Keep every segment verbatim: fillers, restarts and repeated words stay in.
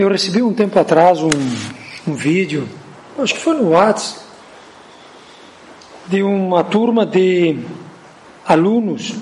Eu recebi um tempo atrás um, um vídeo, acho que foi no WhatsApp, de uma turma de alunos,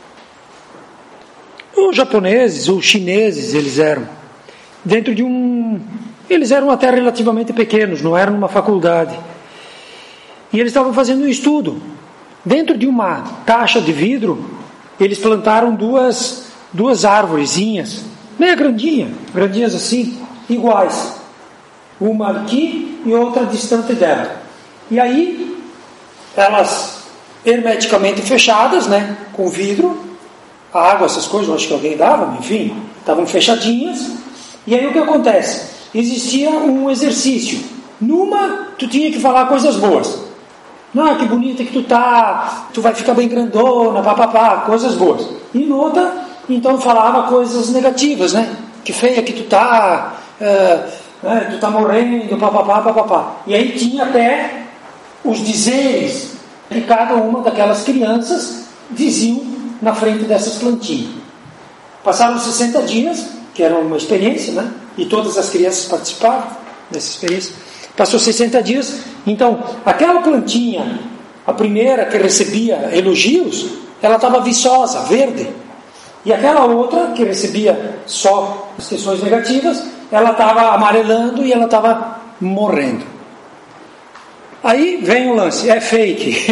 ou japoneses, ou chineses eles eram, dentro de um... Eles eram até relativamente pequenos, não eram numa faculdade. E eles estavam fazendo um estudo. Dentro de uma caixa de vidro, eles plantaram duas, duas árvorezinhas, meia grandinha, grandinhas assim, iguais. Uma aqui e outra distante dela. E aí, elas hermeticamente fechadas, né, com vidro, a água, essas coisas, eu acho que alguém dava, enfim, estavam fechadinhas. E aí o que acontece? Existia um exercício. Numa, tu tinha que falar coisas boas. Ah, que bonita que tu tá, tu vai ficar bem grandona, papapá, coisas boas. E noutra, então falava coisas negativas, né? Que feia que tu tá, é, é, tu tá morrendo, papapá, papapá. E aí tinha até os dizeres que cada uma daquelas crianças diziam na frente dessas plantinhas. Passaram sessenta dias, que era uma experiência, né? E todas as crianças participavam dessa experiência. Passou sessenta dias, então aquela plantinha, a primeira que recebia elogios, ela estava viçosa, verde. E aquela outra, que recebia só as questões negativas, ela estava amarelando e ela estava morrendo. Aí vem o lance, é fake.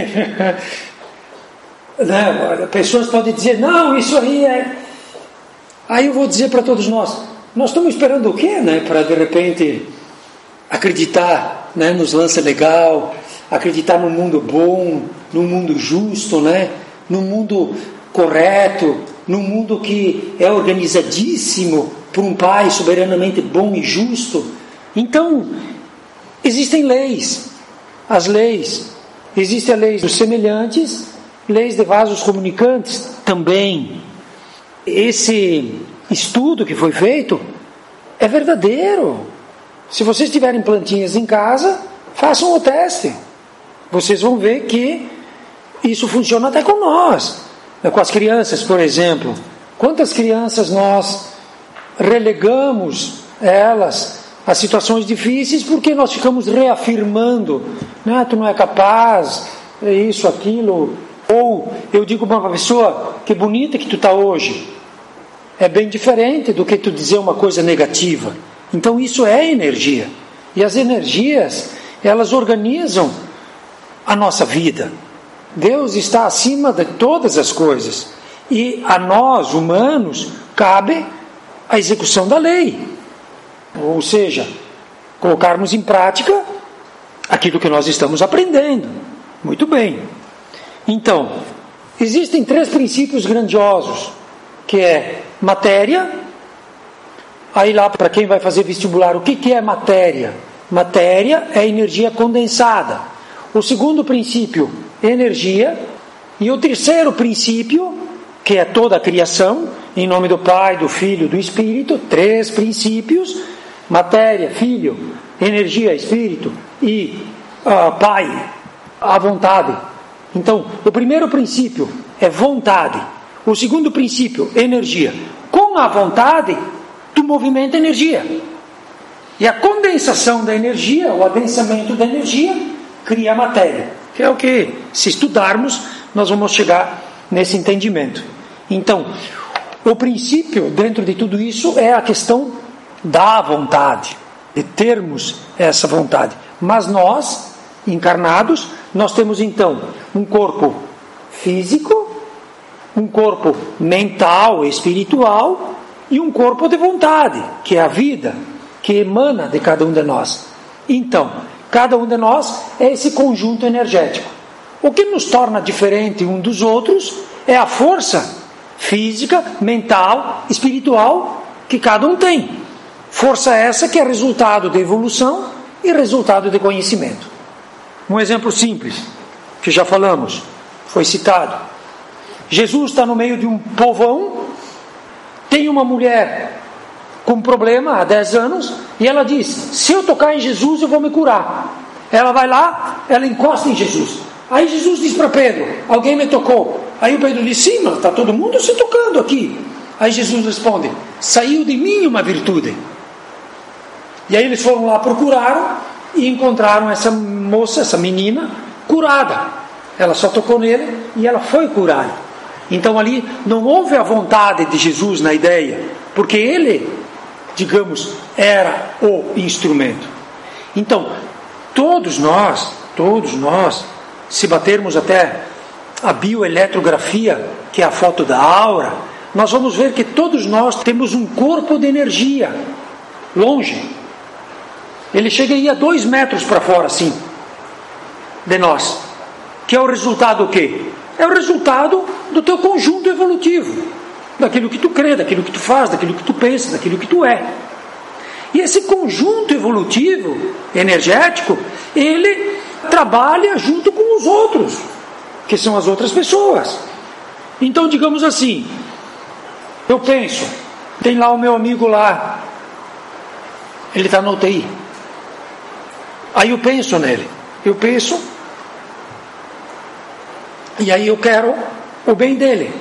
Né? Pessoas podem dizer, não, isso aí é... Aí eu vou dizer para todos nós, nós estamos esperando o quê, né? Para de repente acreditar, né, nos lances legal, acreditar no mundo bom, no mundo justo, né? No mundo correto, no mundo que é organizadíssimo por um Pai soberanamente bom e justo. Então, existem leis. As leis, existem as leis dos semelhantes, leis de vasos comunicantes também. Esse estudo que foi feito é verdadeiro. Se vocês tiverem plantinhas em casa, façam o teste. Vocês vão ver que isso funciona até com nós. Com as crianças, por exemplo. Quantas crianças nós relegamos elas a situações difíceis porque nós ficamos reafirmando, né? Tu não é capaz, é isso, aquilo. Ou eu digo para uma pessoa, que bonita que tu está hoje. É bem diferente do que tu dizer uma coisa negativa. Então isso é energia. E as energias, elas organizam a nossa vida. Deus está acima de todas as coisas. E a nós, humanos, cabe a execução da lei. Ou seja, colocarmos em prática aquilo que nós estamos aprendendo. Muito bem. Então, existem três princípios grandiosos, que é matéria. Aí lá, para quem vai fazer vestibular, o que, que é matéria? Matéria é energia condensada. O segundo princípio, energia. E o terceiro princípio, que é toda a criação, em nome do Pai, do Filho, do Espírito, três princípios, matéria, Filho, energia, Espírito e uh, Pai, a vontade. Então, o primeiro princípio é vontade. O segundo princípio, energia. Com a vontade, tu movimenta energia. E a condensação da energia, o adensamento da energia, cria a matéria. Que é o que, se estudarmos, nós vamos chegar nesse entendimento. Então, o princípio dentro de tudo isso é a questão da vontade, de termos essa vontade. Mas nós, encarnados, nós temos então um corpo físico, um corpo mental, espiritual e um corpo de vontade, que é a vida, que emana de cada um de nós. Então, cada um de nós é esse conjunto energético. O que nos torna diferente um dos outros é a força física, mental, espiritual que cada um tem. Força essa que é resultado de evolução e resultado de conhecimento. Um exemplo simples, que já falamos, foi citado. Jesus está no meio de um povão, tem uma mulher com problema há dez anos, e ela diz, se eu tocar em Jesus eu vou me curar. Ela vai lá, ela encosta em Jesus. Aí Jesus diz para Pedro, alguém me tocou. Aí o Pedro diz, sim, mas está todo mundo se tocando aqui. Aí Jesus responde, saiu de mim uma virtude. E aí eles foram lá, procuraram e encontraram essa moça, essa menina, curada. Ela só tocou nele e ela foi curada. Então ali não houve a vontade de Jesus na ideia, porque ele, digamos, era o instrumento. Então, todos nós, todos nós, se batermos até a bioeletrografia, que é a foto da aura, nós vamos ver que todos nós temos um corpo de energia, longe. Ele chega aí a dois metros para fora, assim, de nós. Que é o resultado o quê? É o resultado do teu conjunto evolutivo. Daquilo que tu crê, daquilo que tu faz, daquilo que tu pensa, daquilo que tu é. E esse conjunto evolutivo, energético, ele trabalha junto com os outros, que são as outras pessoas. Então, digamos assim, eu penso, tem lá o meu amigo lá, ele está na U T I. Aí eu penso nele, eu penso, e aí eu quero o bem dele.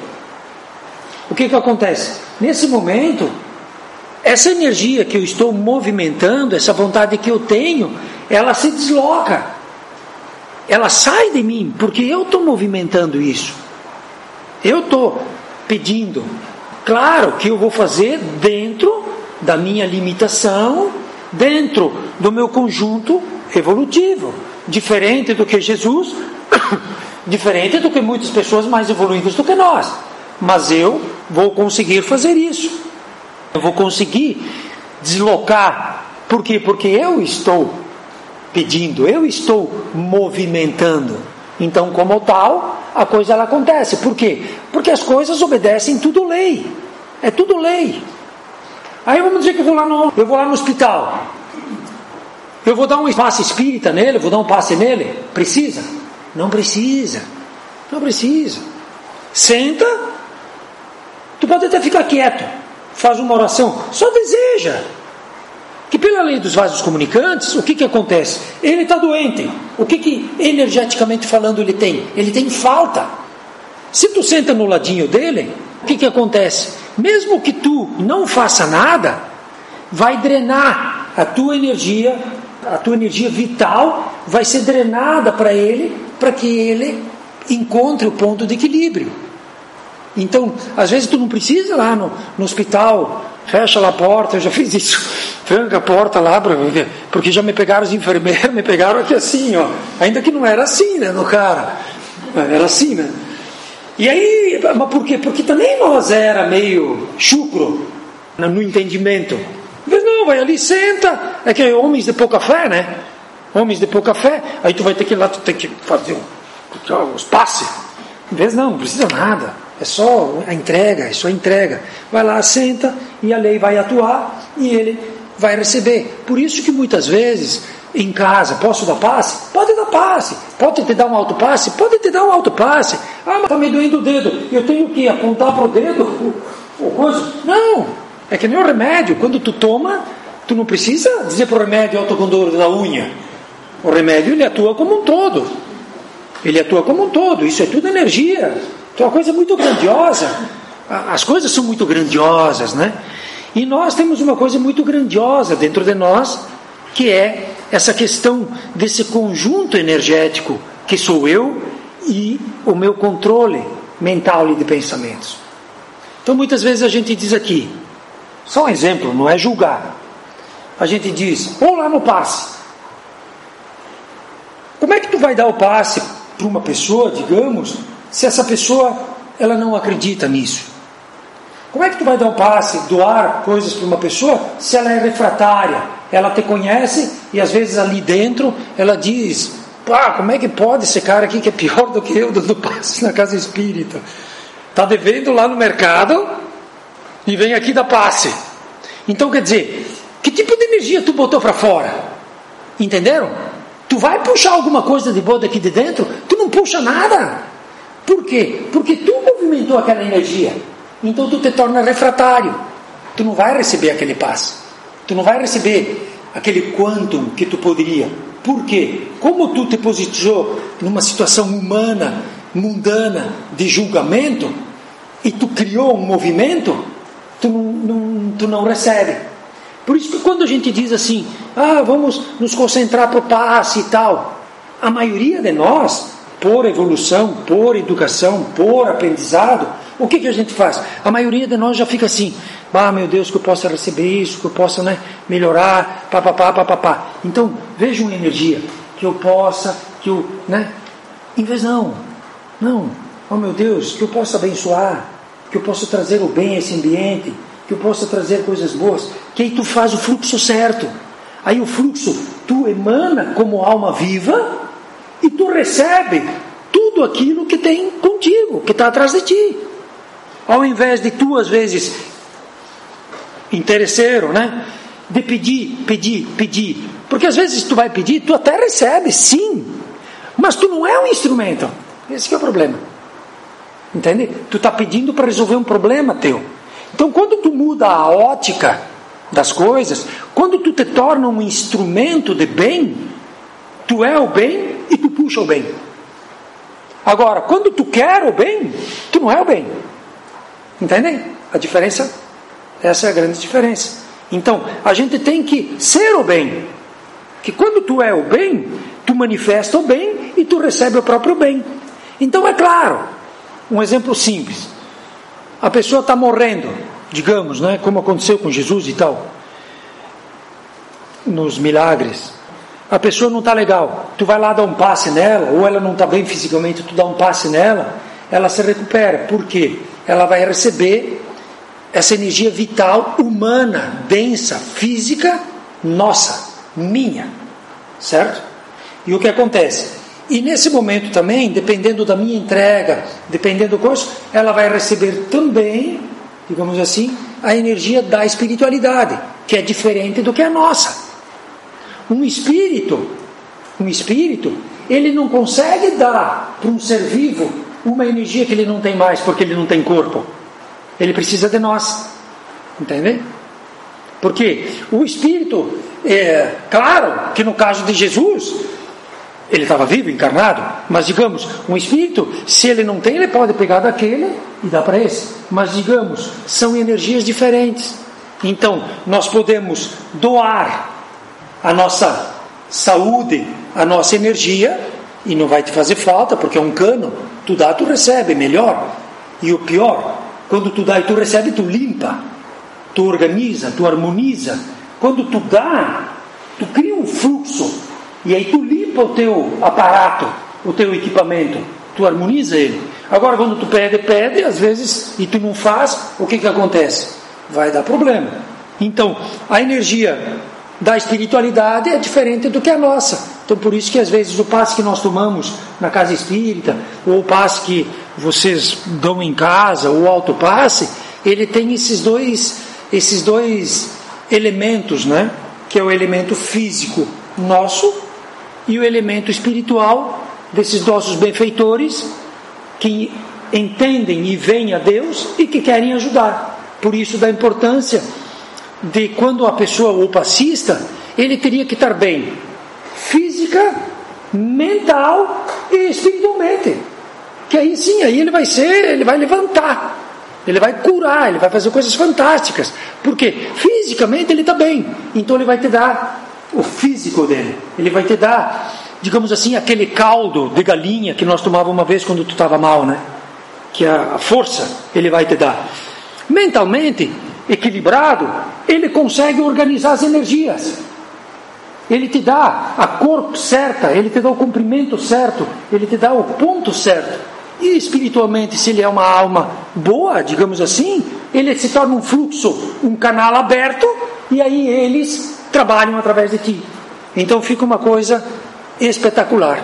O que que acontece? Nesse momento, essa energia que eu estou movimentando, essa vontade que eu tenho, ela se desloca. Ela sai de mim, porque eu estou movimentando isso. Eu estou pedindo. Claro que eu vou fazer dentro da minha limitação, dentro do meu conjunto evolutivo. Diferente do que Jesus, diferente do que muitas pessoas mais evoluídas do que nós. Mas eu vou conseguir fazer isso. Eu vou conseguir deslocar. Por quê? Porque eu estou pedindo, eu estou movimentando. Então, como tal, a coisa ela acontece. Por quê? Porque as coisas obedecem tudo lei. É tudo lei. Aí vamos dizer que eu vou lá no, eu vou lá no hospital. Eu vou dar um passe espírita nele, vou dar um passe nele. Precisa? Não precisa. Não precisa. Senta. Tu pode até ficar quieto. Faz uma oração. Só deseja. Que pela lei dos vasos comunicantes, o que que acontece? Ele está doente. O que que energeticamente falando ele tem? Ele tem falta. Se tu senta no ladinho dele, o que que acontece? Mesmo que tu não faça nada, vai drenar a tua energia, a tua energia vital vai ser drenada para ele, para que ele encontre o ponto de equilíbrio. Então, às vezes tu não precisa ir lá no, no hospital, fecha lá a porta, eu já fiz isso, tranca a porta lá, porque já me pegaram os enfermeiros, me pegaram aqui assim, ó, ainda que não era assim, né, no cara, era assim, né. E aí, mas por quê? Porque também nós era meio chucro no entendimento. Mas não, vai ali, senta, é que é homens de pouca fé, né, homens de pouca fé, aí tu vai ter que ir lá, tu tem que fazer os passes, em vez não, não precisa nada. É só a entrega, é só a entrega. Vai lá, senta, e a lei vai atuar, e ele vai receber. Por isso que muitas vezes, em casa, posso dar passe? Pode dar passe. Pode te dar um autopasse? Pode te dar um autopasse. Ah, mas está me doendo o dedo. Eu tenho que apontar para o dedo? Ou coisa? Não. É que nem o remédio. Quando tu toma, tu não precisa dizer para o remédio autocontrole da unha. O remédio, ele atua como um todo. Ele atua como um todo. Isso é tudo energia. Então é uma coisa muito grandiosa. As coisas são muito grandiosas, né? E nós temos uma coisa muito grandiosa dentro de nós, que é essa questão desse conjunto energético que sou eu e o meu controle mental e de pensamentos. Então muitas vezes a gente diz aqui, só um exemplo, não é julgar. A gente diz, vou lá no passe. Como é que tu vai dar o passe para uma pessoa, digamos, se essa pessoa ela não acredita nisso? Como é que tu vai dar um passe, doar coisas para uma pessoa se ela é refratária? Ela te conhece e às vezes ali dentro ela diz, pá, como é que pode esse cara aqui que é pior do que eu dando passe na casa espírita? Está devendo lá no mercado e vem aqui dar passe. Então quer dizer, que tipo de energia tu botou para fora? Entenderam? Tu vai puxar alguma coisa de boa daqui de dentro? Tu não puxa nada. Por quê? Porque tu movimentou aquela energia. Então tu te torna refratário. Tu não vai receber aquele passe. Tu não vai receber aquele quantum que tu poderia. Por quê? Como tu te posicionou numa situação humana, mundana, de julgamento, e tu criou um movimento, tu não, não, tu não recebe. Por isso que quando a gente diz assim, ah, vamos nos concentrar para o passe e tal, a maioria de nós, por evolução, por educação, por aprendizado, o que, que a gente faz? A maioria de nós já fica assim, ah, meu Deus, que eu possa receber isso, que eu possa, né, melhorar, papapá, papapá. Então, veja uma energia, que eu possa, que eu, né, em vez não, não, oh meu Deus, que eu possa abençoar, que eu possa trazer o bem a esse ambiente, que eu possa trazer coisas boas, que aí tu faz o fluxo certo. Aí o fluxo, tu emana como alma viva e tu recebe tudo aquilo que tem contigo, que está atrás de ti. Ao invés de tu, às vezes, interesseiro, né? De pedir, pedir, pedir. Porque às vezes tu vai pedir, tu até recebe, sim. Mas tu não é um instrumento. Esse que é o problema. Entende? Tu está pedindo para resolver um problema teu. Então, quando tu muda a ótica das coisas, quando tu te torna um instrumento de bem, tu é o bem e tu puxa o bem. Agora, quando tu quer o bem, tu não é o bem. Entendem? A diferença, essa é a grande diferença. Então, a gente tem que ser o bem. Que quando tu é o bem, tu manifesta o bem e tu recebe o próprio bem. Então, é claro, um exemplo simples. A pessoa está morrendo, digamos, né, como aconteceu com Jesus e tal, nos milagres. A pessoa não está legal, tu vai lá dar um passe nela, ou ela não está bem fisicamente, tu dá um passe nela, ela se recupera. Por quê? Ela vai receber essa energia vital, humana, densa, física, nossa, minha, certo? E o que acontece? E nesse momento também, dependendo da minha entrega, dependendo do curso, ela vai receber também, digamos assim, a energia da espiritualidade, que é diferente do que a nossa. Um espírito, um espírito, ele não consegue dar para um ser vivo uma energia que ele não tem mais, porque ele não tem corpo. Ele precisa de nós. Entende? Porque o espírito, é claro que no caso de Jesus, ele estava vivo, encarnado, mas digamos, um espírito, se ele não tem, ele pode pegar daquele e dar para esse. Mas digamos, são energias diferentes. Então, nós podemos doar a nossa saúde, a nossa energia, e não vai te fazer falta, porque é um cano, tu dá, tu recebe, melhor. E o pior, quando tu dá e tu recebe, tu limpa, tu organiza, tu harmoniza. Quando tu dá, tu cria um fluxo, e aí tu limpa o teu aparato, o teu equipamento, tu harmoniza ele. Agora quando tu pede, pede, às vezes, e tu não faz, o que que acontece? Vai dar problema. Então, a energia da espiritualidade é diferente do que a nossa. Então por isso que às vezes o passe que nós tomamos na casa espírita, ou o passe que vocês dão em casa, ou o autopasse, ele tem esses dois, esses dois elementos, né? Que é o elemento físico nosso e o elemento espiritual desses nossos benfeitores que entendem e veem a Deus e que querem ajudar. Por isso da importância de quando a pessoa, o passista, ele teria que estar bem física, mental e espiritualmente, que aí sim, aí ele vai ser, ele vai levantar, ele vai curar, ele vai fazer coisas fantásticas, porque fisicamente ele está bem, então ele vai te dar o físico dele, ele vai te dar, digamos assim, aquele caldo de galinha que nós tomávamos uma vez quando tu estava mal, né? Que a, a força ele vai te dar. Mentalmente equilibrado, ele consegue organizar as energias, ele te dá a cor certa, ele te dá o comprimento certo, ele te dá o ponto certo. E espiritualmente, se ele é uma alma boa, digamos assim, ele se torna um fluxo, um canal aberto, e aí eles trabalham através de ti. Então fica uma coisa espetacular.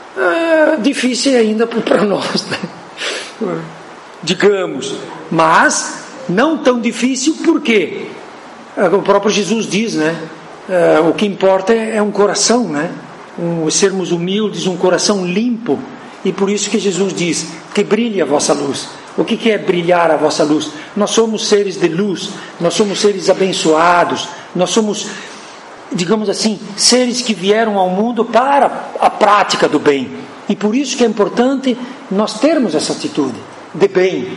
É difícil ainda para nós, né? Digamos, mas não tão difícil, porque o próprio Jesus diz, né? É, o que importa é, é um coração, né? Um, sermos humildes, um coração limpo. E por isso que Jesus diz que brilhe a vossa luz. O que, que é brilhar a vossa luz? Nós somos seres de luz, nós somos seres abençoados, nós somos, digamos assim, seres que vieram ao mundo para a prática do bem. E por isso que é importante nós termos essa atitude de bem.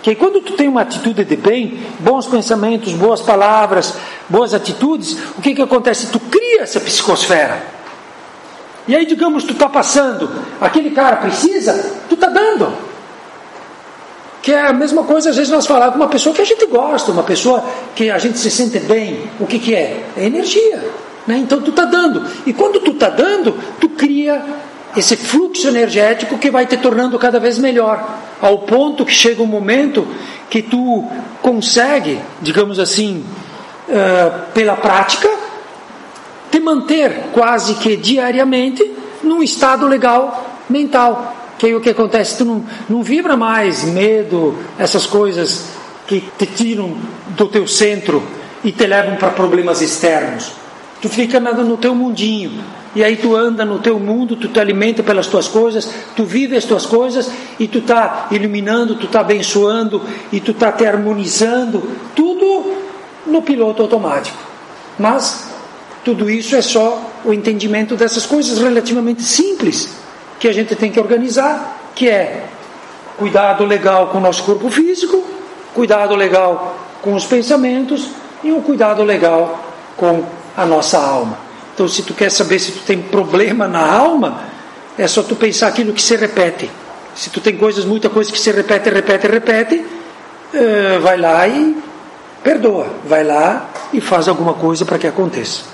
Que quando tu tem uma atitude de bem, bons pensamentos, boas palavras, boas atitudes, o que que acontece? Tu cria essa psicosfera. E aí, digamos, tu está passando, aquele cara precisa, tu está dando. Que é a mesma coisa, às vezes nós falamos com uma pessoa que a gente gosta, uma pessoa que a gente se sente bem. O que que é? É energia, né? Então tu está dando. E quando tu está dando, tu cria esse fluxo energético que vai te tornando cada vez melhor, ao ponto que chega um momento que tu consegue, digamos assim, uh, pela prática, te manter quase que diariamente num estado legal mental. Que aí o que acontece? Tu não, não vibra mais medo, essas coisas que te tiram do teu centro e te levam para problemas externos. Tu fica no teu mundinho. E aí tu anda no teu mundo, tu te alimenta pelas tuas coisas, tu vive as tuas coisas e tu está iluminando, tu está abençoando e tu está te harmonizando, tudo no piloto automático. Mas tudo isso é só o entendimento dessas coisas relativamente simples que a gente tem que organizar, que é cuidado legal com o nosso corpo físico, cuidado legal com os pensamentos e um cuidado legal com a nossa alma. Então, se tu quer saber se tu tem problema na alma, é só tu pensar aquilo que se repete. Se tu tem coisas, muita coisa que se repete, repete, repete, uh, vai lá e perdoa. Vai lá e faz alguma coisa para que aconteça.